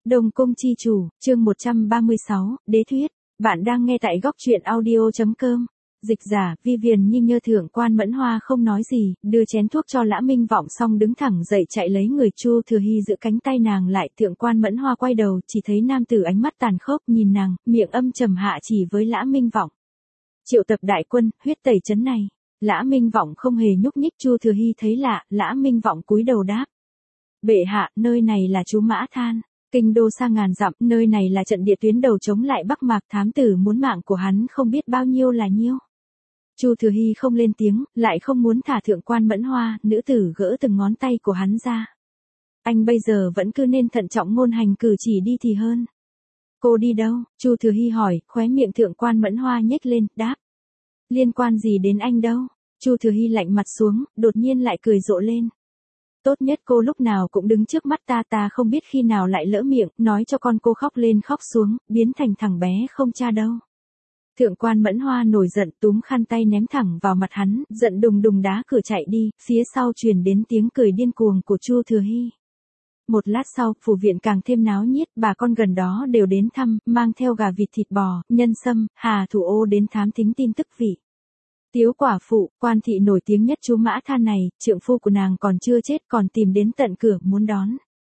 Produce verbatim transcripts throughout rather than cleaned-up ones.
Đông Cung chi chủ, chương một trăm ba mươi sáu, đế thuyết. Bạn đang nghe tại góc truyện audio.com. Dịch giả, Vivian Nhi Nhơ Thượng quan Mẫn Hoa không nói gì, đưa chén thuốc cho Lã Minh Vọng xong đứng thẳng dậy chạy lấy người. Chu Thừa Hy giữ cánh tay nàng lại. Thượng quan Mẫn Hoa quay đầu, chỉ thấy nam tử ánh mắt tàn khốc nhìn nàng, miệng âm trầm hạ chỉ với Lã Minh Vọng. Triệu tập đại quân, huyết tẩy trấn này. Lã Minh Vọng không hề nhúc nhích. Chu Thừa Hy thấy lạ, Lã Minh Vọng cúi đầu đáp. Bệ hạ, nơi này là Chú Mã Than. Kinh đô xa ngàn dặm, nơi này là trận địa tuyến đầu chống lại Bắc Mạc, thám tử muốn mạng của hắn không biết bao nhiêu là nhiêu. Chu Thừa Hy không lên tiếng, lại không muốn thả Thượng quan Mẫn Hoa. Nữ tử gỡ từng ngón tay của hắn ra. Anh bây giờ vẫn cứ nên thận trọng ngôn hành cử chỉ đi thì hơn. Cô đi đâu? Chu Thừa Hy hỏi, khóe miệng Thượng quan Mẫn Hoa nhếch lên, đáp. Liên quan gì đến anh đâu? Chu Thừa Hy lạnh mặt xuống, đột nhiên lại cười rộ lên. Tốt nhất cô lúc nào cũng đứng trước mắt ta, ta không biết khi nào lại lỡ miệng, nói cho con cô khóc lên khóc xuống, biến thành thằng bé không cha đâu. Thượng quan Mẫn Hoa nổi giận, túm khăn tay ném thẳng vào mặt hắn, giận đùng đùng đá cửa chạy đi. Phía sau truyền đến tiếng cười điên cuồng của Chu Thừa Hy. Một lát sau, phủ viện càng thêm náo nhiệt, bà con gần đó đều đến thăm, mang theo gà vịt thịt bò, nhân sâm, hà thủ ô đến thám thính tin tức vị. Tiếu quả phụ, quan thị nổi tiếng nhất Chú Mã Than này, trượng phu của nàng còn chưa chết còn tìm đến tận cửa muốn đón.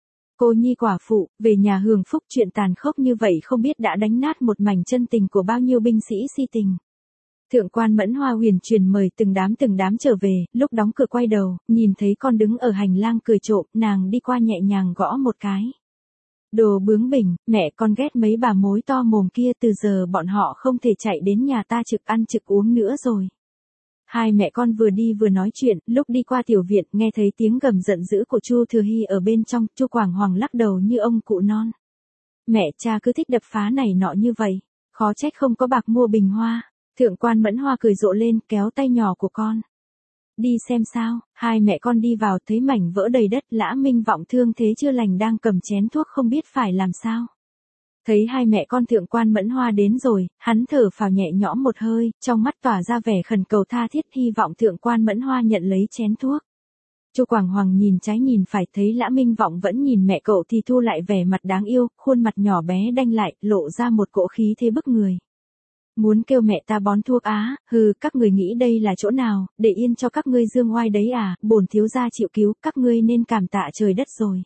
Cô nhi quả phụ, về nhà hưởng phúc, chuyện tàn khốc như vậy không biết đã đánh nát một mảnh chân tình của bao nhiêu binh sĩ si tình. Thượng quan Mẫn Hoa huyền truyền mời từng đám từng đám trở về, lúc đóng cửa quay đầu, nhìn thấy con đứng ở hành lang cười trộm, nàng đi qua nhẹ nhàng gõ một cái. Đồ bướng bỉnh, mẹ con ghét mấy bà mối to mồm kia, từ giờ bọn họ không thể chạy đến nhà ta trực ăn trực uống nữa rồi. Hai mẹ con vừa đi vừa nói chuyện, lúc đi qua tiểu viện, nghe thấy tiếng gầm giận dữ của Chu Thừa Hy ở bên trong. Chu Quảng Hoàng lắc đầu như ông cụ non. Mẹ cha cứ thích đập phá này nọ như vậy, khó trách không có bạc mua bình hoa. Thượng quan Mẫn Hoa cười rộ lên, kéo tay nhỏ của con. Đi xem sao. Hai mẹ con đi vào, thấy mảnh vỡ đầy đất. Lã Minh Vọng thương thế chưa lành đang cầm chén thuốc không biết phải làm sao. Thấy hai mẹ con Thượng quan Mẫn Hoa đến rồi, hắn thở phào nhẹ nhõm một hơi, trong mắt tỏa ra vẻ khẩn cầu tha thiết, hy vọng Thượng quan Mẫn Hoa nhận lấy chén thuốc. Chu Quảng Hoàng nhìn trái nhìn phải, thấy Lã Minh Vọng vẫn nhìn mẹ cậu thì thu lại vẻ mặt đáng yêu, khuôn mặt nhỏ bé đanh lại, lộ ra một cỗ khí thế bức người. Muốn kêu mẹ ta bón thuốc á? Hừ, các người nghĩ đây là chỗ nào, để yên cho các ngươi dương oai đấy à? Bổn thiếu gia chịu cứu, các ngươi nên cảm tạ trời đất rồi.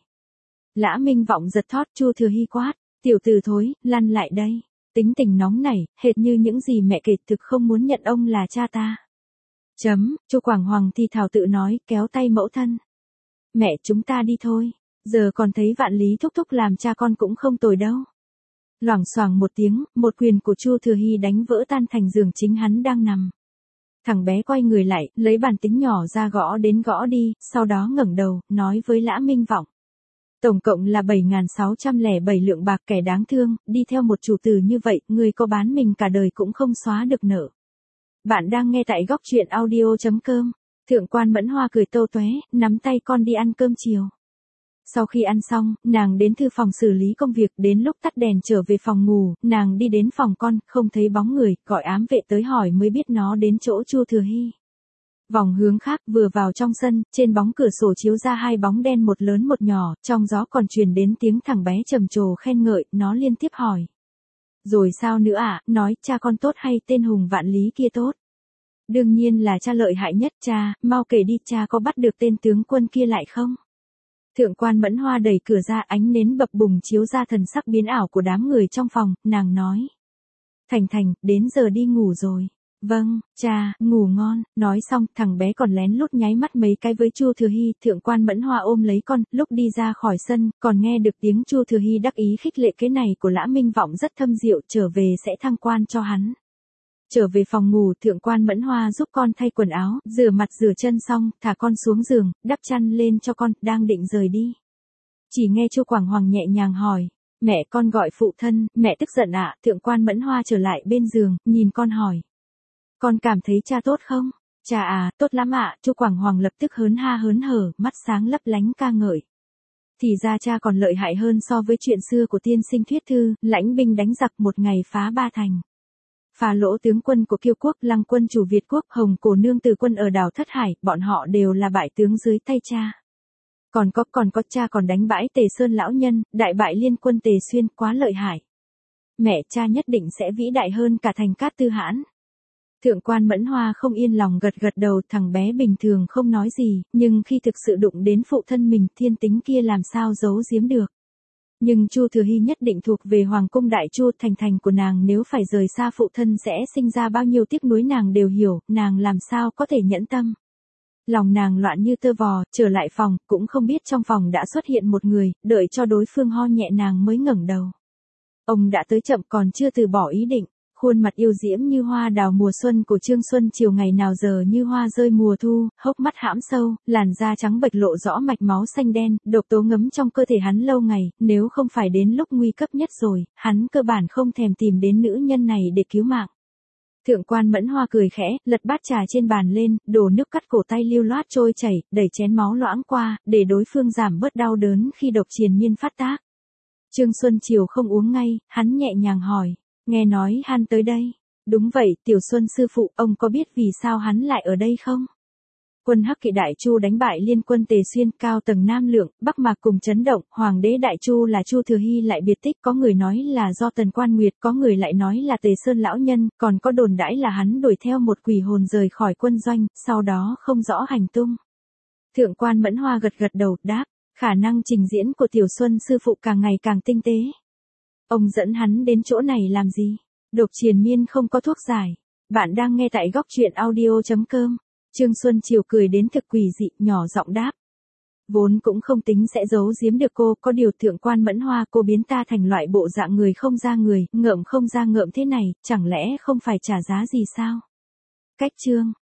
Lã Minh Vọng giật thót. Chu Thừa Hy quát. Tiểu tử thối, lăn lại đây. Tính tình nóng nảy, hệt như những gì mẹ kể, thực không muốn nhận ông là cha ta. Chấm. Chu Quảng Hoàng thì thào tự nói, kéo tay mẫu thân. Mẹ, chúng ta đi thôi. Giờ còn thấy Vạn Lý thúc thúc làm cha con cũng không tồi đâu. Loảng xoảng một tiếng, một quyền của Chu Thừa Hy đánh vỡ tan thành giường chính hắn đang nằm. Thằng bé quay người lại, lấy bàn tính nhỏ ra gõ đến gõ đi, sau đó ngẩng đầu, nói với Lã Minh Vọng. Tổng cộng là bảy nghìn sáu trăm lẻ bảy lượng bạc, kẻ đáng thương, đi theo một chủ tử như vậy, người có bán mình cả đời cũng không xóa được nợ. Bạn đang nghe tại góc truyện audio.com. Thượng quan Mẫn Hoa cười tâu tué, nắm tay con đi ăn cơm chiều. Sau khi ăn xong, nàng đến thư phòng xử lý công việc, đến lúc tắt đèn trở về phòng ngủ, nàng đi đến phòng con, không thấy bóng người, gọi ám vệ tới hỏi mới biết nó đến chỗ Chu Thừa Hy. Vòng hướng khác, vừa vào trong sân, trên bóng cửa sổ chiếu ra hai bóng đen, một lớn một nhỏ, trong gió còn truyền đến tiếng thằng bé trầm trồ khen ngợi, nó liên tiếp hỏi. Rồi sao nữa ạ? À? Nói, cha con tốt hay tên Hùng Vạn Lý kia tốt? Đương nhiên là cha lợi hại nhất. Cha, mau kể đi, cha có bắt được tên tướng quân kia lại không? Thượng quan Mẫn Hoa đẩy cửa ra, ánh nến bập bùng chiếu ra thần sắc biến ảo của đám người trong phòng, nàng nói. Thành Thành, đến giờ đi ngủ rồi. Vâng, cha, ngủ ngon. Nói xong, thằng bé còn lén lút nháy mắt mấy cái với Chu Thừa Hy. Thượng quan Mẫn Hoa ôm lấy con, lúc đi ra khỏi sân, còn nghe được tiếng Chu Thừa Hy đắc ý khích lệ cái này của Lã Minh Vọng rất thâm diệu, trở về sẽ thăng quan cho hắn. Trở về phòng ngủ, Thượng quan Mẫn Hoa giúp con thay quần áo, rửa mặt rửa chân xong, thả con xuống giường, đắp chăn lên cho con, đang định rời đi. Chỉ nghe Chu Quảng Hoàng nhẹ nhàng hỏi, mẹ con gọi phụ thân, mẹ tức giận ạ? À? Thượng quan Mẫn Hoa trở lại bên giường, nhìn con hỏi. Con cảm thấy cha tốt không? Cha à, tốt lắm ạ. À? Chu Quảng Hoàng lập tức hớn ha hớn hở, mắt sáng lấp lánh ca ngợi. Thì ra cha còn lợi hại hơn so với chuyện xưa của tiên sinh thuyết thư, lãnh binh đánh giặc một ngày phá ba thành. Phá lỗ tướng quân của Kiêu quốc, Lăng quân chủ Việt quốc, Hồng Cổ nương từ quân ở đảo Thất Hải, bọn họ đều là bại tướng dưới tay cha. Còn có, còn có cha còn đánh bãi Tề Sơn lão nhân, đại bại liên quân Tề Xuyên, quá lợi hại. Mẹ cha nhất định sẽ vĩ đại hơn cả Thành Cát Tư Hãn. Thượng quan Mẫn Hoa không yên lòng gật gật đầu, thằng bé bình thường không nói gì, nhưng khi thực sự đụng đến phụ thân mình, thiên tính kia làm sao giấu giếm được. Nhưng Chu Thừa Hy nhất định thuộc về Hoàng cung Đại Chu, thành thành của nàng nếu phải rời xa phụ thân sẽ sinh ra bao nhiêu tiếc nuối nàng đều hiểu, nàng làm sao có thể nhẫn tâm. Lòng nàng loạn như tơ vò, trở lại phòng, cũng không biết trong phòng đã xuất hiện một người, đợi cho đối phương ho nhẹ nàng mới ngẩng đầu. Ông đã tới chậm còn chưa từ bỏ ý định, khuôn mặt yêu diễm như hoa đào mùa xuân của Trương Xuân chiều ngày nào giờ như hoa rơi mùa thu, hốc mắt hãm sâu, làn da trắng bệch lộ rõ mạch máu xanh đen, độc tố ngấm trong cơ thể hắn lâu ngày, nếu không phải đến lúc nguy cấp nhất rồi, hắn cơ bản không thèm tìm đến nữ nhân này để cứu mạng. Thượng quan Mẫn Hoa cười khẽ, lật bát trà trên bàn lên, đổ nước cắt cổ tay lưu loát trôi chảy, đẩy chén máu loãng qua, để đối phương giảm bớt đau đớn khi độc triền miên phát tác. Trương Xuân Chiều không uống ngay, hắn nhẹ nhàng hỏi, nghe nói hắn tới đây. Đúng vậy, Tiểu Xuân sư phụ, ông có biết vì sao hắn lại ở đây không? Quân Hắc Kỵ Đại Chu đánh bại liên quân Tề Xuyên, cao tầng Nam Lượng, Bắc Mạc cùng chấn động, hoàng đế Đại Chu là Chu Thừa Hy lại biệt tích, có người nói là do Tần Quan Nguyệt, có người lại nói là Tề Sơn lão nhân, còn có đồn đãi là hắn đuổi theo một quỷ hồn rời khỏi quân doanh, sau đó không rõ hành tung. Thượng quan Mẫn Hoa gật gật đầu, đáp, khả năng trình diễn của Tiểu Xuân sư phụ càng ngày càng tinh tế. Ông dẫn hắn đến chỗ này làm gì? Độc triền miên không có thuốc giải. Bạn đang nghe tại góc truyện audio chấm com. Trương Xuân Chiều cười đến thực quỷ dị, nhỏ giọng đáp. Vốn cũng không tính sẽ giấu giếm được cô, có điều Thượng quan Mẫn Hoa, cô biến ta thành loại bộ dạng người không ra người, ngợm không ra ngợm thế này, chẳng lẽ không phải trả giá gì sao? Cách chương.